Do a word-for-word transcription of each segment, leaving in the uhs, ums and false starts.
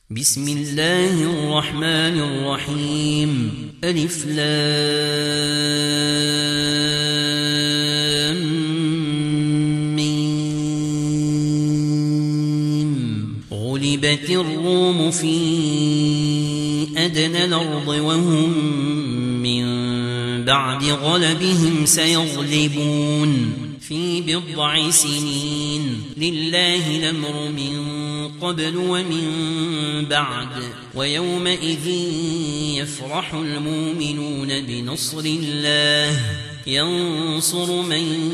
بسم الله الرحمن الرحيم ألف لام ميم غلبت الروم في أدنى الأرض وهم من بعد غلبهم سيغلبون في بضع سنين لله الأمر من قبل ومن بعد ويومئذ يفرح المؤمنون بنصر الله ينصر من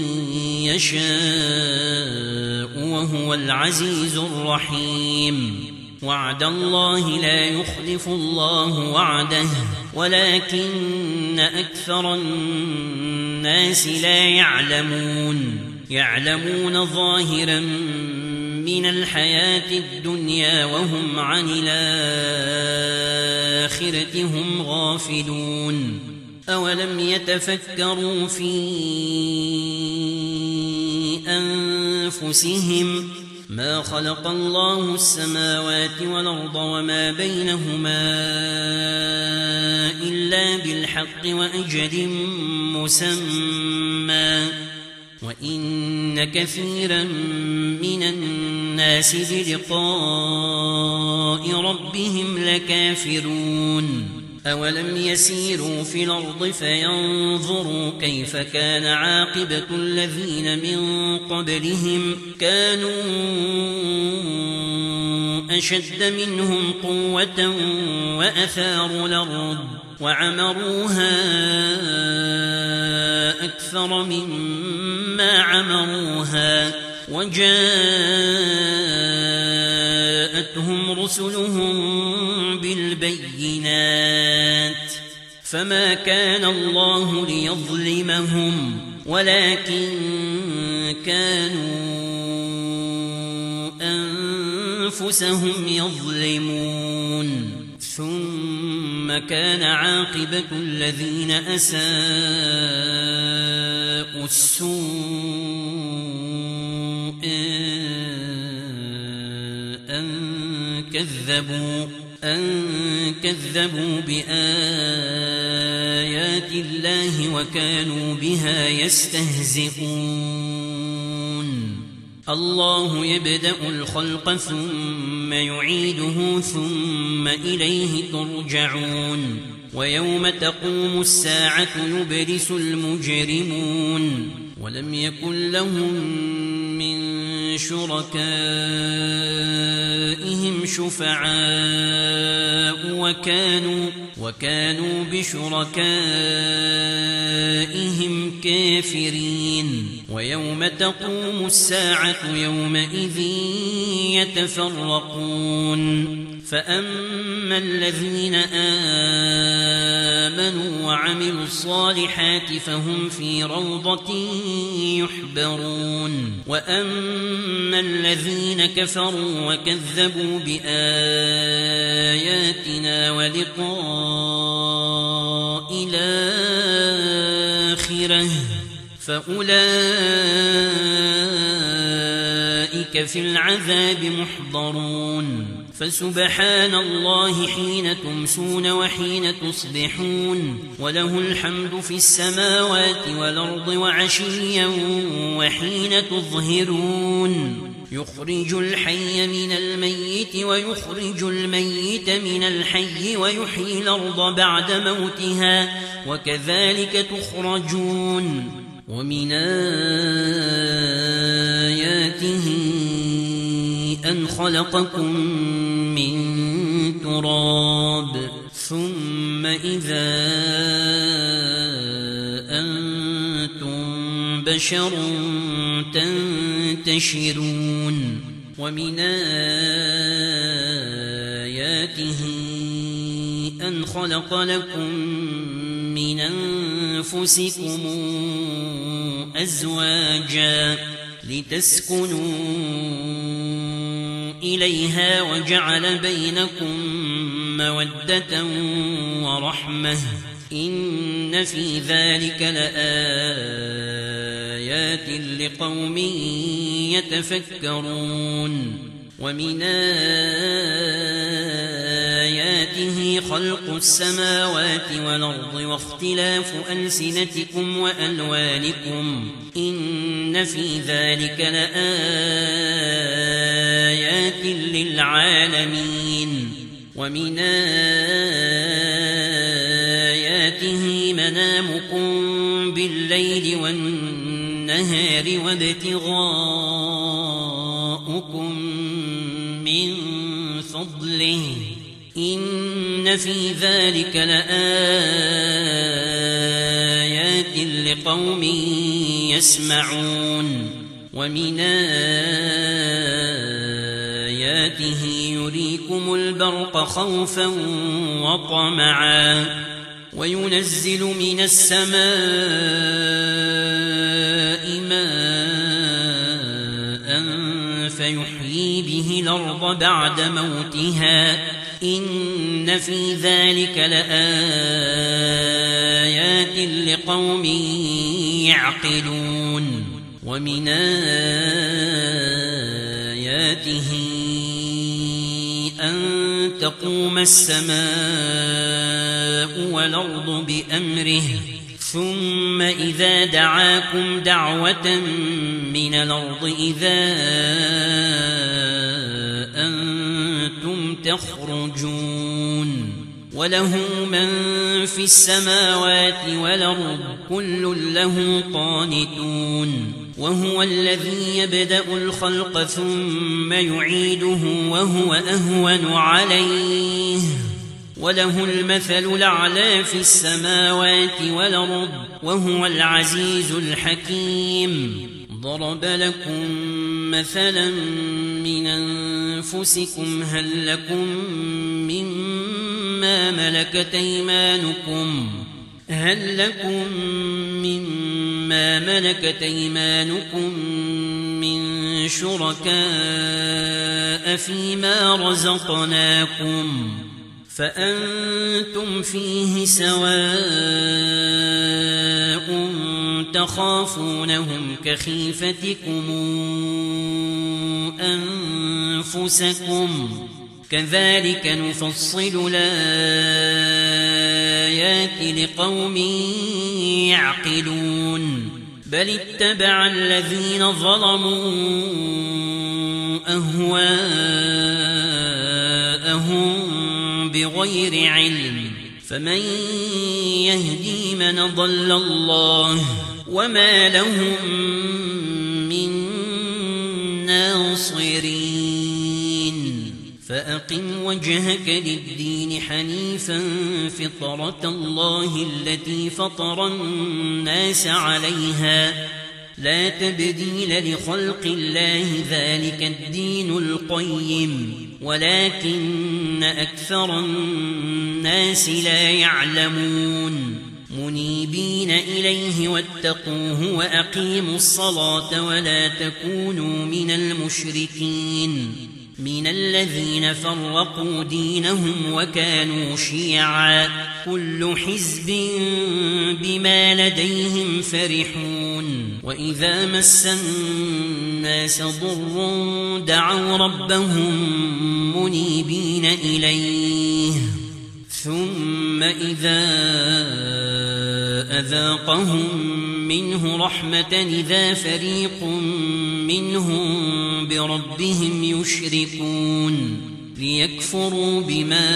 يشاء وهو العزيز الرحيم وعد الله لا يخلف الله وعده ولكن أكثر الناس لا يعلمون يعلمون ظاهرا من الحياة الدنيا وهم عن الآخرة هم غافلون أولم يتفكروا في أنفسهم ما خلق الله السماوات والأرض وما بينهما إلا بالحق وأجل مسمى وإن كثيرا من الناس بلقاء ربهم لكافرون أولم يسيروا في الأرض فينظروا كيف كان عاقبة الذين من قبلهم كانوا أشد منهم قوة وأثاروا الأرض وعمروها أكثر مما عمروها وجاءتهم رسلهم بالبينات فما كان الله ليظلمهم ولكن كانوا أنفسهم يظلمون ثم كان عاقبة الذين أساءوا السوء أن كذبوا أن كذبوا بآيات الله وكانوا بها يستهزئون الله يبدأ الخلق ثم يعيده ثم إليه ترجعون ويوم تقوم الساعة يبرس المجرمون ولم يكن لهم من شركائهم شفعاء وكانوا وكانوا بشركائهم كافرين ويوم تقوم الساعة يومئذ يتفرقون فأما الذين آمنوا وعملوا الصالحات فهم في روضة يحبرون وأما الذين كفروا وكذبوا بآياتنا ولقاء الآخرة فأولئك في العذاب محضرون فسبحان الله حين تمسون وحين تصبحون وله الحمد في السماوات والأرض وعشيا وحين تظهرون يخرج الحي من الميت ويخرج الميت من الحي ويحيي الأرض بعد موتها وكذلك تخرجون ومن آياته أن خلقكم من تراب ثم إذا أنتم بشر تنتشرون ومن آياته أن خلق لكم من أنفسكم أزواجا لتسكنوا إليها وجعل بينكم مودة ورحمة إن في ذلك لآيات لقوم يتفكرون ومن به خلق السماوات والأرض واختلاف ألسنتكم وألوانكم إن في ذلك لآيات للعالمين ومن آياته منامكم بالليل والنهار وابتغاؤكم من فضله إن في ذلك لآيات لقوم يسمعون ومن آياته يريكم البرق خوفا وطمعا وينزل من السماء ماء فيحيي به الأرض بعد موتها إن في ذلك لآيات لقوم يعقلون ومن آياته أن تقوم السماء والأرض بأمره ثم إذا دعاكم دعوة من الأرض إذا أنتم تخرجون وله من في السماوات والأرض كل له قانتون وهو الذي يبدأ الخلق ثم يعيده وهو أهون عليه وله المثل الأعلى في السماوات والأرض وهو العزيز الحكيم ضرب لكم مثلا من أنفسكم هل لكم مما ملكت أيمانكم هل لكم مما ملكت أيمانكم من شركاء فيما رزقناكم فأنتم فيه سواء تخافونهم كخيفتكم أنفسكم كذلك نفصل الآيات لقوم يعقلون بل اتبع الذين ظلموا أهواءهم بغير علم فمن يهدي من ضل الله وما لهم من ناصرين فأقم وجهك للدين حنيفا فطرة الله التي فطر الناس عليها لا تبديل لخلق الله ذلك الدين القيم ولكن أكثر الناس لا يعلمون منيبين إليه واتقوه وأقيموا الصلاة ولا تكونوا من المشركين من الذين فرقوا دينهم وكانوا شيعا كل حزب بما لديهم فرحون وإذا مس الناس ضر دعوا ربهم منيبين إليه ثم إذا أذاقهم منه رحمة إذا فريق منهم بربهم يشركون ليكفروا بما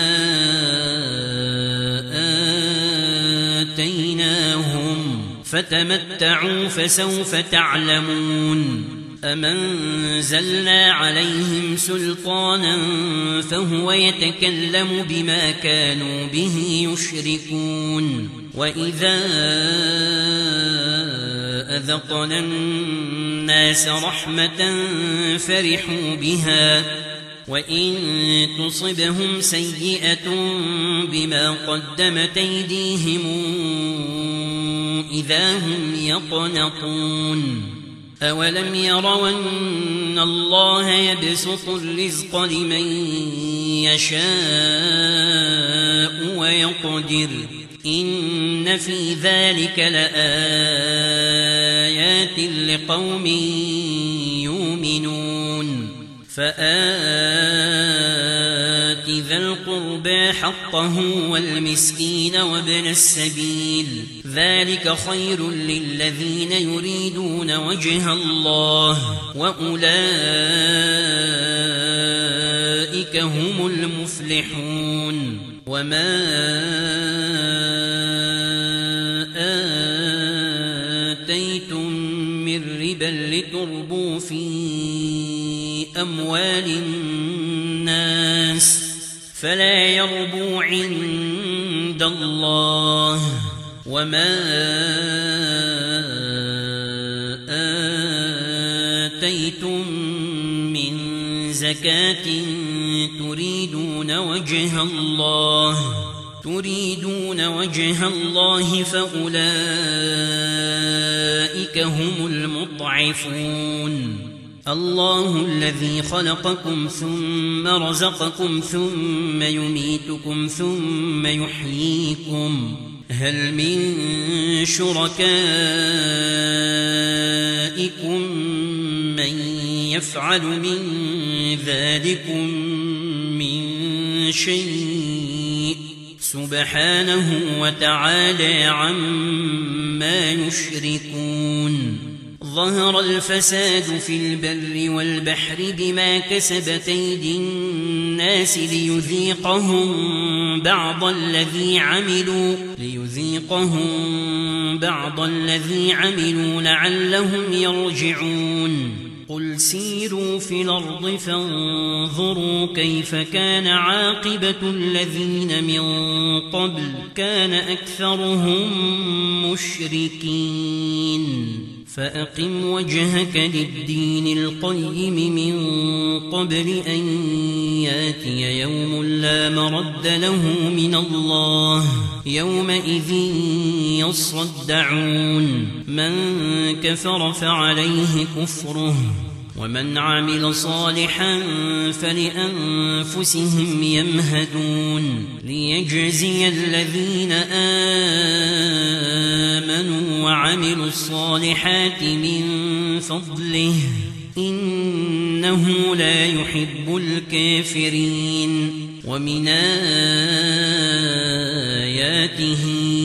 آتيناهم فتمتعوا فسوف تعلمون أم أنزلنا عليهم سلطانا فهو يتكلم بما كانوا به يشركون وإذا أذقنا الناس رحمة فرحوا بها وإن تصبهم سيئة بما قدمت أيديهم إذا هم يقنطون أولم يروا أن الله يبسط الرزق لمن يشاء ويقدر إن في ذلك لآيات لقوم يؤمنون فآت وآت ذا القربى حقه والمسكين وابن السبيل ذلك خير للذين يريدون وجه الله وأولئك هم المفلحون وما آتيتم من ربا لتربوا في أموال الناس فلا يربو عند الله وما آتيتم من زكاة تريدون وجه الله تريدون وجه الله فأولئك هم المضعفون الله الذي خلقكم ثم رزقكم ثم يميتكم ثم يحييكم هل من شركائكم من يفعل من ذلكم من شيء سبحانه وتعالى عما يشركون ظهر الفساد في البر والبحر بما كسبت أيدي الناس ليذيقهم بعض الذي عملوا ليذيقهم بعض الذي عملوا لعلهم يرجعون قل سيروا في الأرض فانظروا كيف كان عاقبة الذين من قبل كان أكثرهم مشركين فأقم وجهك للدين القيم من قبل أن ياتي يوم لا مرد له من الله يومئذ يصدعون من كفر فعليه كفره ومن عمل صالحا فلأنفسهم يمهدون ليجزي الذين آمنوا وعملوا الصالحات من فضله إنه لا يحب الكافرين ومن آياته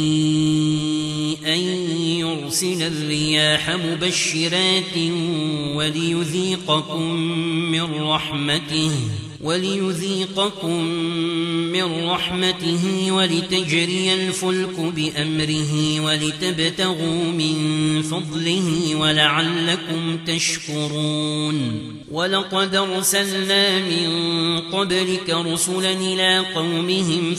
أن يرسل الرياح مبشرات وليذيقكم من رحمته وليذيقكم من رحمته ولتجري الفلك بأمره ولتبتغوا من فضله ولعلكم تشكرون ولقد أرسلنا من قبلك رسلا إلى قومهم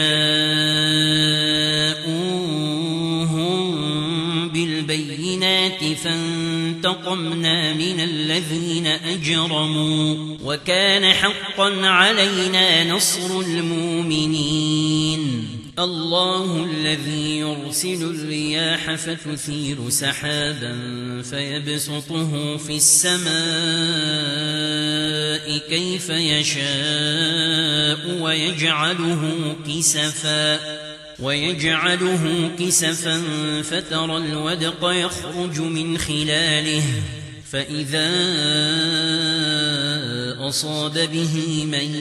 فجاءوهم بالبينات فانتقمنا من الذين أجرموا وكان حقا علينا نصر المؤمنين الله الذي يرسل الرياح فتثير سحابا فيبسطه في السماء كيف يشاء ويجعله كسفا ويجعله كسفا فترى الودق يخرج من خلاله فإذا أصاب به من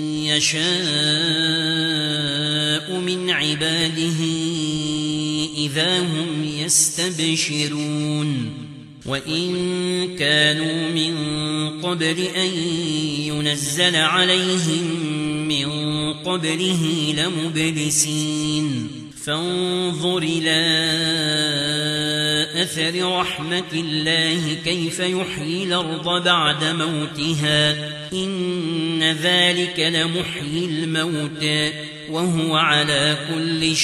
يشاء من عباده إذا هم يستبشرون وإن كانوا من قبل أن ينزل عليهم من قبله لمبلسين فانظر إلى أثر رحمة الله كيف يحيي الأرض بعد موتها إن ذلك لمحيي الموتى وهو على كل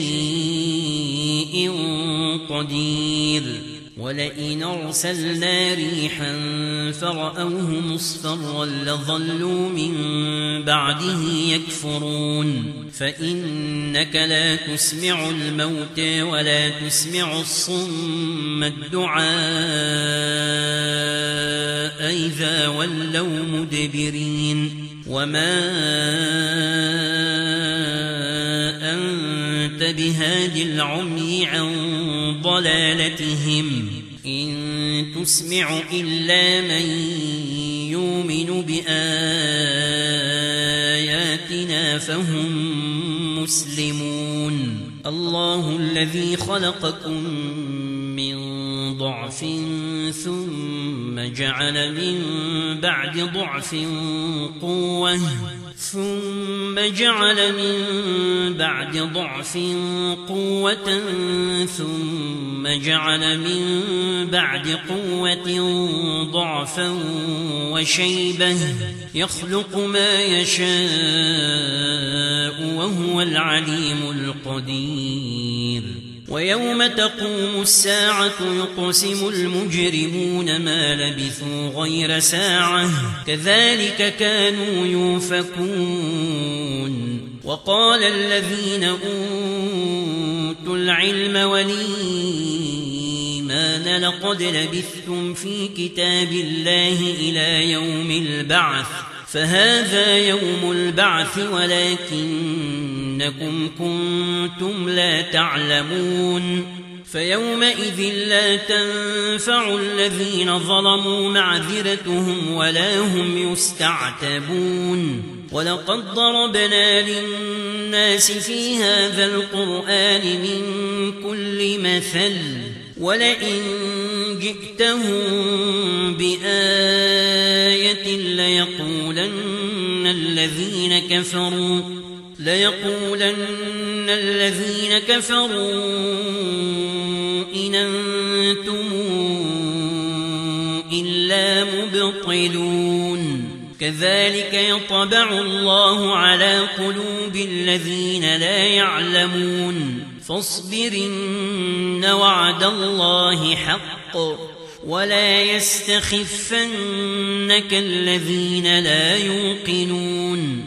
شيء قدير ولئن أرسلنا ريحا فرأوه مصفرا لظلوا من بعده يكفرون فإنك لا تسمع الموتى ولا تسمع الصم الدعاء إذا ولوا مدبرين وما أنت بهاد العمي عن ضلالتهم إن تسمع إلا من يؤمن بآياتنا آياتنا فهم مسلمون الله الذي خلقكم من ضعف ثم جعل من بعد ضعف قوة ثم جعل من بعد ضعف قوة ثم جعل من بعد قوة ضعفا وشيبة يخلق ما يشاء وهو العليم القدير ويوم تقوم الساعة يقسم المجرمون ما لبثوا غير ساعة كذلك كانوا يؤفكون وقال الذين أوتوا العلم والإيمان لقد لبثتم في كتاب الله إلى يوم البعث فهذا يوم البعث ولكنكم كنتم لا تعلمون فيومئذ لا تنفع الذين ظلموا معذرتهم ولا هم يستعتبون ولقد ضربنا للناس في هذا القرآن من كل مثل ولئن جئتهم بآية ليقولن الذين كفروا ليقولن الذين كفروا إن أنتم إلا مبطلون كذلك يطبع الله على قلوب الذين لا يعلمون فاصبر إن وعد الله حق ولا يستخفنك الذين لا يوقنون